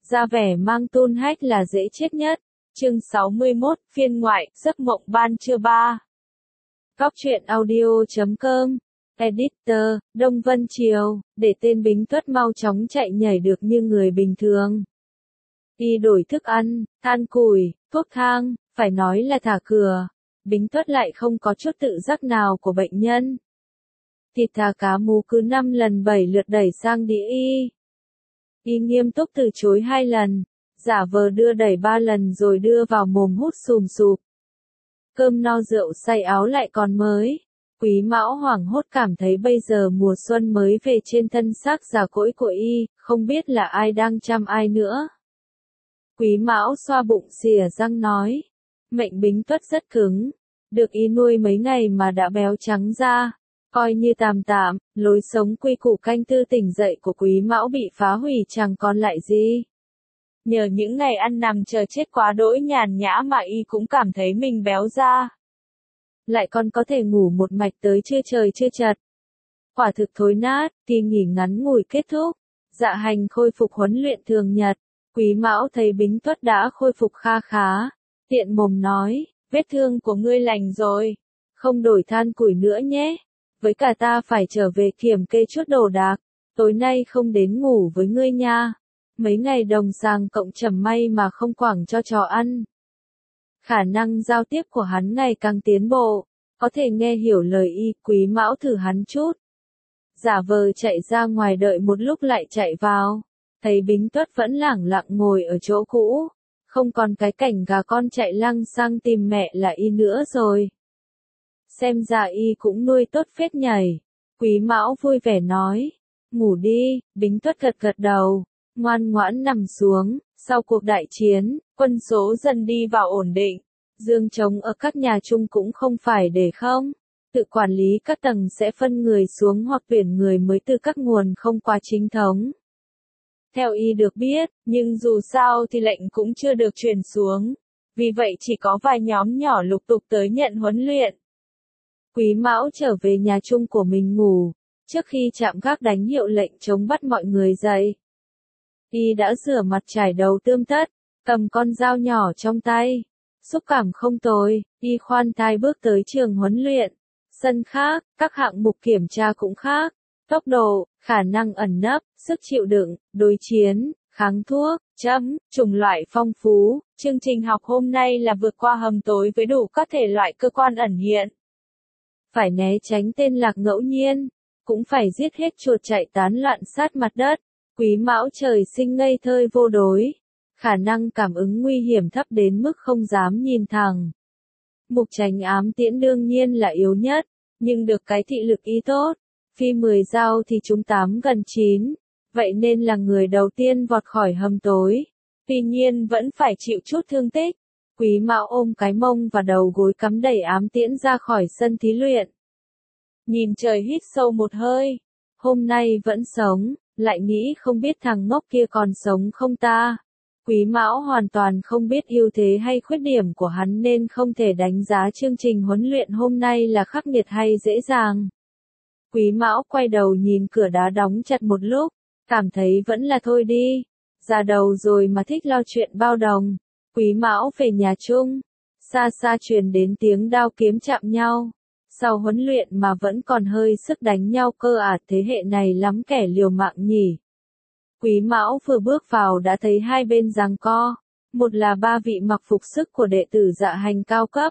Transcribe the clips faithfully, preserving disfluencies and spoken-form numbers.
ra vẻ mang tôn hách là dễ chết nhất. Chương sáu mươi mốt, phiên ngoại, giấc mộng ban trưa ba. Góc truyện audio chấm com. Editor, Đông Vân Triều, để tên Bính Tuất mau chóng chạy nhảy được như người bình thường. Y đổi thức ăn, than củi, thuốc thang, phải nói là thả cửa. Bính Tuất lại không có chút tự giác nào của bệnh nhân. Thịt thả cá mú cứ năm lần bảy lượt đẩy sang đĩa Y. Y nghiêm túc từ chối hai lần, giả vờ đưa đẩy ba lần rồi đưa vào mồm hút sùm sụp. Cơm no rượu say áo lại còn mới. Quý Mão hoảng hốt cảm thấy bây giờ mùa xuân mới về trên thân xác già cỗi của Y, không biết là ai đang chăm ai nữa. Quý Mão xoa bụng xìa răng nói, mệnh Bính Tuất rất cứng, được Y nuôi mấy ngày mà đã béo trắng ra, coi như tạm tạm, lối sống quy củ canh tư tỉnh dậy của Quý Mão bị phá hủy chẳng còn lại gì. Nhờ những ngày ăn nằm chờ chết quá đỗi nhàn nhã mà Y cũng cảm thấy mình béo ra. Lại còn có thể ngủ một mạch tới trưa trời chưa chật. Quả thực thối nát, kỳ nghỉ ngắn ngủi kết thúc. Dạ hành khôi phục huấn luyện thường nhật. Quý Mão thấy Bính Tuất đã khôi phục kha khá. Tiện mồm nói, vết thương của ngươi lành rồi. Không đổi than củi nữa nhé. Với cả ta phải trở về kiểm kê chút đồ đạc. Tối nay không đến ngủ với ngươi nha. Mấy ngày đồng sàng cộng trầm may mà không quảng cho chó ăn. Khả năng giao tiếp của hắn ngày càng tiến bộ, có thể nghe hiểu lời Y. Quý Mão thử hắn chút. Giả vờ chạy ra ngoài đợi một lúc lại chạy vào, thấy Bính Tuất vẫn lẳng lặng ngồi ở chỗ cũ, không còn cái cảnh gà con chạy lăng sang tìm mẹ là Y nữa rồi. Xem ra Y cũng nuôi tốt phết nhảy. Quý Mão vui vẻ nói, ngủ đi. Bính Tuất gật gật đầu, ngoan ngoãn nằm xuống. Sau cuộc đại chiến, quân số dần đi vào ổn định. Dương trống ở các nhà chung cũng không phải để không. Tự quản lý các tầng sẽ phân người xuống hoặc tuyển người mới từ các nguồn không qua chính thống. Theo Y được biết, nhưng dù sao thì lệnh cũng chưa được truyền xuống. Vì vậy chỉ có vài nhóm nhỏ lục tục tới nhận huấn luyện. Quý Mão trở về nhà chung của mình ngủ. Trước khi chạm gác đánh hiệu lệnh chống bắt mọi người dậy. Y đã rửa mặt trải đầu tươm tất, cầm con dao nhỏ trong tay. Xúc cảm không tồi, Y khoan thai bước tới trường huấn luyện. Sân khác, các hạng mục kiểm tra cũng khác. Tốc độ, khả năng ẩn nấp, sức chịu đựng, đối chiến, kháng thuốc, châm, chủng loại phong phú. Chương trình học hôm nay là vượt qua hầm tối với đủ các thể loại cơ quan ẩn hiện. Phải né tránh tên lạc ngẫu nhiên, cũng phải giết hết chuột chạy tán loạn sát mặt đất. Quý Mão trời sinh ngây thơ vô đối, khả năng cảm ứng nguy hiểm thấp đến mức không dám nhìn thẳng. Mục tránh ám tiễn đương nhiên là yếu nhất, nhưng được cái thị lực Y tốt, phi mười dao thì trúng tám gần chín, vậy nên là người đầu tiên vọt khỏi hầm tối. Tuy nhiên vẫn phải chịu chút thương tích. Quý Mão ôm cái mông và đầu gối cắm đẩy ám tiễn ra khỏi sân thí luyện. Nhìn trời hít sâu một hơi, hôm nay vẫn sống. Lại nghĩ không biết thằng ngốc kia còn sống không ta. Quý Mão hoàn toàn không biết ưu thế hay khuyết điểm của hắn nên không thể đánh giá chương trình huấn luyện hôm nay là khắc nghiệt hay dễ dàng. Quý Mão quay đầu nhìn cửa đá đóng chặt một lúc, cảm thấy vẫn là thôi đi. Già đầu rồi mà thích lo chuyện bao đồng. Quý Mão về nhà chung, xa xa truyền đến tiếng đao kiếm chạm nhau. Sau huấn luyện mà vẫn còn hơi sức đánh nhau cơ à, thế hệ này lắm kẻ liều mạng nhỉ. Quý Mão vừa bước vào đã thấy hai bên giằng co. Một là ba vị mặc phục sức của đệ tử dạ hành cao cấp.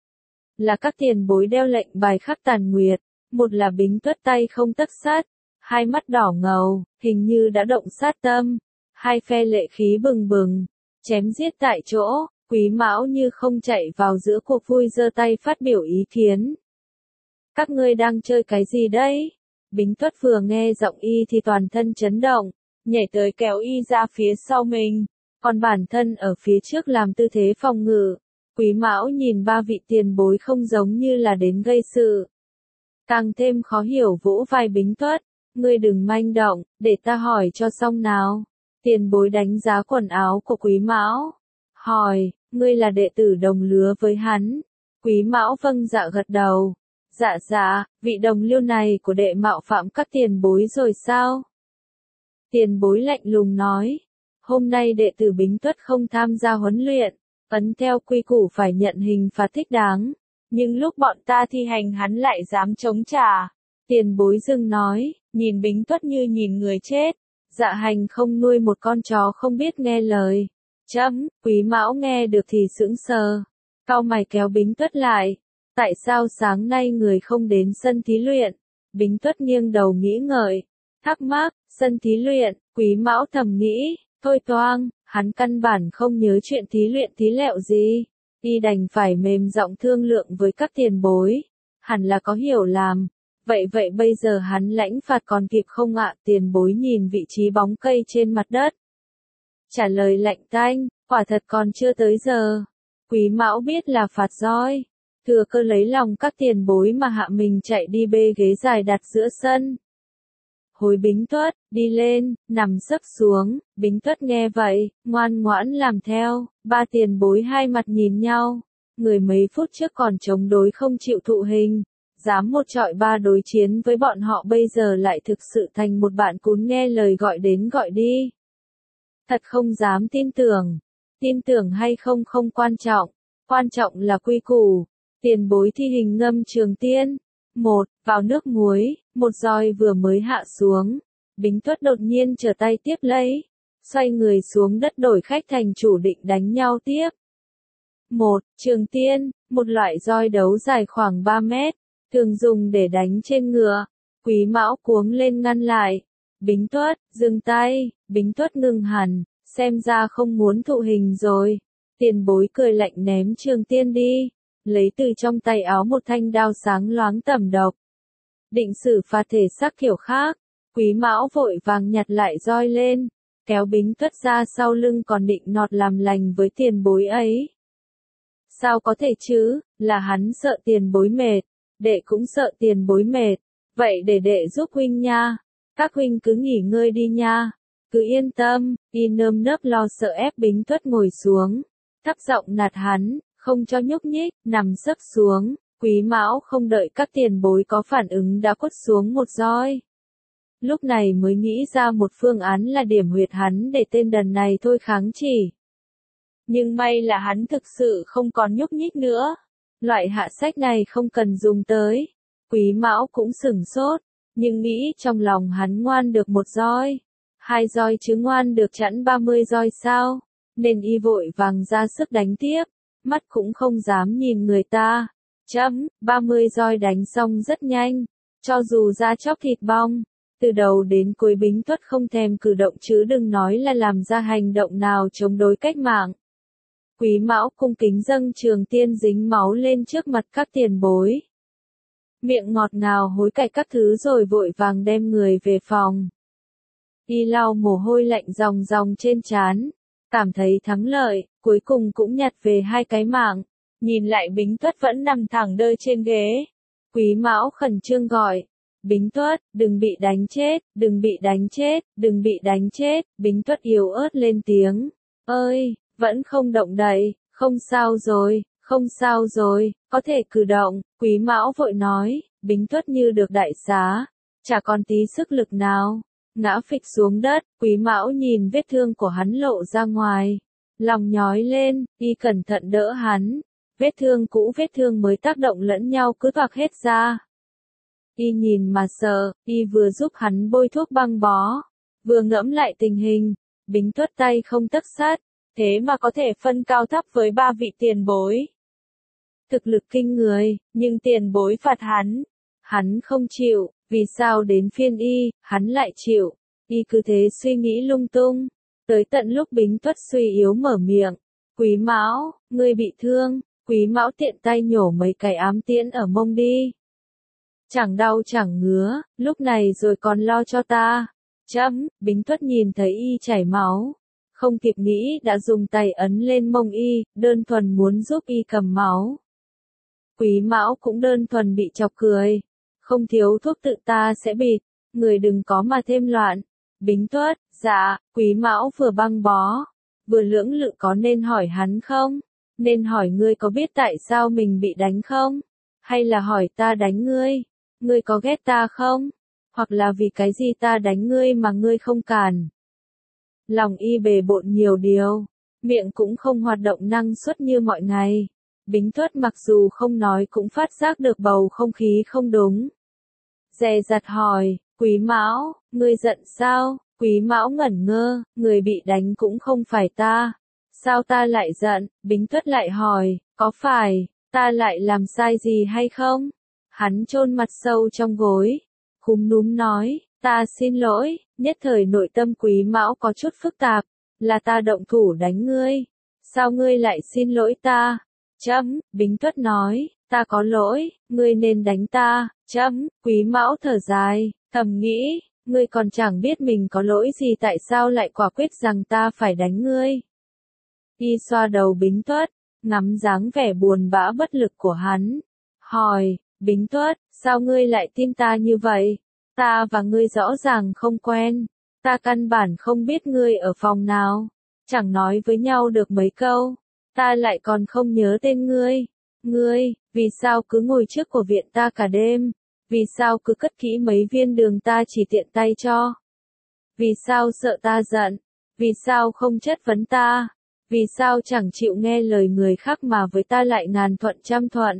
Là các tiền bối đeo lệnh bài khắc tàn nguyệt. Một là Bính Tuất tay không tấc sắt. Hai mắt đỏ ngầu, hình như đã động sát tâm. Hai phe lệ khí bừng bừng. Chém giết tại chỗ, Quý Mão như không chạy vào giữa cuộc vui giơ tay phát biểu ý kiến. Các ngươi đang chơi cái gì đấy? Bính Tuất vừa nghe giọng Y thì toàn thân chấn động, nhảy tới kéo Y ra phía sau mình, còn bản thân ở phía trước làm tư thế phòng ngự. Quý Mão nhìn ba vị tiền bối không giống như là đến gây sự. Càng thêm khó hiểu vỗ vai Bính Tuất, ngươi đừng manh động, để ta hỏi cho xong nào. Tiền bối đánh giá quần áo của Quý Mão. Hỏi, ngươi là đệ tử đồng lứa với hắn. Quý Mão vâng dạ gật đầu. Dạ dạ, vị đồng liêu này của đệ mạo phạm các tiền bối rồi sao? Tiền bối lạnh lùng nói. hôm nay đệ tử Bính Tuất không tham gia huấn luyện, ấn theo quy củ phải nhận hình phạt thích đáng, nhưng lúc bọn ta thi hành hắn lại dám chống trả. Tiền bối dưng nói, nhìn Bính Tuất như nhìn người chết, dạ hành không nuôi một con chó không biết nghe lời. Chấm, Quý Mão nghe được thì sững sờ, cau mày kéo Bính Tuất lại, tại sao sáng nay người không đến sân thí luyện? Bính Tuất nghiêng đầu nghĩ ngợi, thắc mắc, sân thí luyện, Quý Mão thầm nghĩ, thôi toang, hắn căn bản không nhớ chuyện thí luyện thí lẹo gì, y đành phải mềm giọng thương lượng với các tiền bối, hẳn là có hiểu làm. Vậy vậy bây giờ hắn lãnh phạt còn kịp không ạ? Tiền bối nhìn vị trí bóng cây trên mặt đất. Trả lời lạnh tanh, quả thật còn chưa tới giờ. Quý Mão biết là phạt roi. Thừa cơ lấy lòng các tiền bối mà hạ mình chạy đi bê ghế dài đặt giữa sân. Hối Bính Tuất, đi lên, nằm sấp xuống, Bính Tuất nghe vậy, ngoan ngoãn làm theo, ba tiền bối hai mặt nhìn nhau. Người mấy phút trước còn chống đối không chịu thụ hình. Dám một trọi ba đối chiến với bọn họ bây giờ lại thực sự thành một bạn cún nghe lời gọi đến gọi đi. Thật không dám tin tưởng. Tin tưởng hay không không quan trọng. Quan trọng là quy củ. Tiền bối thi hình ngâm Trường Tiên. Một, vào nước muối, một roi vừa mới hạ xuống. Bính Tuất đột nhiên trở tay tiếp lấy. Xoay người xuống đất đổi khách thành chủ định đánh nhau tiếp. Một, Trường Tiên, một loại roi đấu dài khoảng ba mét. Thường dùng để đánh trên ngựa. Quý Mão cuống lên ngăn lại. Bính Tuất, dừng tay. Bính Tuất ngừng hẳn, xem ra không muốn thụ hình rồi. Tiền bối cười lạnh ném Trường Tiên đi. Lấy từ trong tay áo một thanh đao sáng loáng tẩm độc. Định xử phạt thể xác kiểu khác. Quý Mão vội vàng nhặt lại roi lên. Kéo Bính Tuất ra sau lưng còn định nọt làm lành với tiền bối ấy. Sao có thể chứ, là hắn sợ tiền bối mệt. Đệ cũng sợ tiền bối mệt, vậy để đệ giúp huynh nha, các huynh cứ nghỉ ngơi đi nha, cứ yên tâm, y nơm nớp lo sợ ép Bính Tuất ngồi xuống, thấp giọng nạt hắn, không cho nhúc nhích, nằm sấp xuống, Quý Mão không đợi các tiền bối có phản ứng đã quất xuống một roi. Lúc này mới nghĩ ra một phương án là điểm huyệt hắn để tên đần này thôi kháng chỉ. Nhưng may là hắn thực sự không còn nhúc nhích nữa. Loại hạ sách này không cần dùng tới. Quý Mão cũng sửng sốt, nhưng nghĩ trong lòng hắn ngoan được một roi. Hai roi chứ ngoan được chẵn ba mươi roi sao, nên y vội vàng ra sức đánh tiếp, mắt cũng không dám nhìn người ta. Chấm, ba mươi roi đánh xong rất nhanh, cho dù da chóc thịt bong, từ đầu đến cuối Bính Tuất không thèm cử động chứ đừng nói là làm ra hành động nào chống đối cách mạng. Quý Mão cung kính dâng Trường Tiên dính máu lên trước mặt các tiền bối. Miệng ngọt ngào hối cải các thứ rồi vội vàng đem người về phòng. Y lau mồ hôi lạnh ròng ròng trên trán, cảm thấy thắng lợi, cuối cùng cũng nhặt về hai cái mạng. Nhìn lại Bính Tuất vẫn nằm thẳng đơ trên ghế. Quý Mão khẩn trương gọi. Bính Tuất, đừng bị đánh chết, đừng bị đánh chết, đừng bị đánh chết. Bính Tuất yếu ớt lên tiếng. Ơi! Vẫn không động đậy, không sao rồi, không sao rồi, có thể cử động, Quý Mão vội nói, Bính Tuất như được đại xá, chả còn tí sức lực nào, ngã phịch xuống đất, Quý Mão nhìn vết thương của hắn lộ ra ngoài, lòng nhói lên, y cẩn thận đỡ hắn, vết thương cũ vết thương mới tác động lẫn nhau cứ toạc hết ra. Y nhìn mà sợ, y vừa giúp hắn bôi thuốc băng bó, vừa ngẫm lại tình hình, Bính Tuất tay không tấc sắt. Thế mà có thể phân cao thấp với ba vị tiền bối. Thực lực kinh người, nhưng tiền bối phạt hắn. Hắn không chịu, vì sao đến phiên y, hắn lại chịu. Y cứ thế suy nghĩ lung tung. Tới tận lúc Bính Tuất suy yếu mở miệng. Quý Mão, ngươi bị thương. Quý Mão tiện tay nhổ mấy cái ám tiễn ở mông đi. Chẳng đau chẳng ngứa, lúc này rồi còn lo cho ta. Chấm, Bính Tuất nhìn thấy y chảy máu. Không kịp nghĩ đã dùng tay ấn lên mông y, đơn thuần muốn giúp y cầm máu. Quý Mão cũng đơn thuần bị chọc cười. Không thiếu thuốc tự ta sẽ bịt, người đừng có mà thêm loạn. Bính Tuất, dạ, Quý Mão vừa băng bó, vừa lưỡng lự có nên hỏi hắn không? Nên hỏi ngươi có biết tại sao mình bị đánh không? Hay là hỏi ta đánh ngươi? Ngươi có ghét ta không? Hoặc là vì cái gì ta đánh ngươi mà ngươi không cản? Lòng y bề bộn nhiều điều, miệng cũng không hoạt động năng suất như mọi ngày. Bính Tuất mặc dù không nói cũng phát giác được bầu không khí không đúng. Dè dặt hỏi, Quý Mão, ngươi giận sao? Quý Mão ngẩn ngơ, người bị đánh cũng không phải ta. Sao ta lại giận? Bính Tuất lại hỏi, có phải, ta lại làm sai gì hay không? Hắn chôn mặt sâu trong gối, cúm núm nói, ta xin lỗi, nhất thời nội tâm Quý Mão có chút phức tạp, là ta động thủ đánh ngươi. Sao ngươi lại xin lỗi ta? Chấm, Bính Tuất nói, ta có lỗi, ngươi nên đánh ta. Chấm, Quý Mão thở dài, thầm nghĩ, ngươi còn chẳng biết mình có lỗi gì tại sao lại quả quyết rằng ta phải đánh ngươi. Y xoa đầu Bính Tuất, ngắm dáng vẻ buồn bã bất lực của hắn. Hỏi, Bính Tuất, sao ngươi lại tin ta như vậy? Ta và ngươi rõ ràng không quen. Ta căn bản không biết ngươi ở phòng nào. Chẳng nói với nhau được mấy câu. Ta lại còn không nhớ tên ngươi. Ngươi, vì sao cứ ngồi trước của viện ta cả đêm? Vì sao cứ cất kỹ mấy viên đường ta chỉ tiện tay cho? Vì sao sợ ta giận? Vì sao không chất vấn ta? Vì sao chẳng chịu nghe lời người khác mà với ta lại ngàn thuận trăm thuận?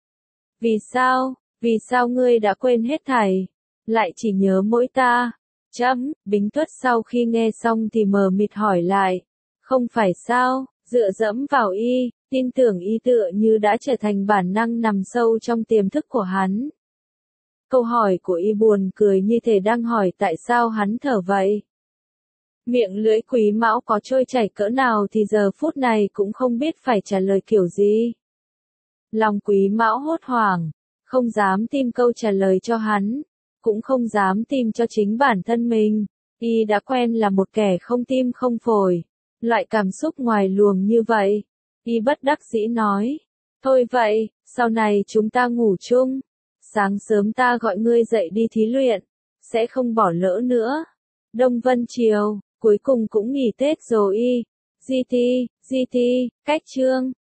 Vì sao? Vì sao ngươi đã quên hết thảy? Lại chỉ nhớ mỗi ta? Chấm, Bính Tuất sau khi nghe xong thì mờ mịt hỏi lại. Không phải sao, dựa dẫm vào y, tin tưởng y tựa như đã trở thành bản năng nằm sâu trong tiềm thức của hắn. Câu hỏi của y buồn cười như thể đang hỏi tại sao hắn thở vậy. Miệng lưỡi Quý Mão có trôi chảy cỡ nào thì giờ phút này cũng không biết phải trả lời kiểu gì. Lòng Quý Mão hốt hoảng, không dám tìm câu trả lời cho hắn, cũng không dám tìm cho chính bản thân mình. Y đã quen là một kẻ không tim không phổi, loại cảm xúc ngoài luồng như vậy. Y bất đắc dĩ nói, thôi vậy, sau này chúng ta ngủ chung. Sáng sớm ta gọi ngươi dậy đi thí luyện, sẽ không bỏ lỡ nữa. Đông Vân Triều, cuối cùng cũng nghỉ Tết rồi y. giê tê, giê tê, cách chương.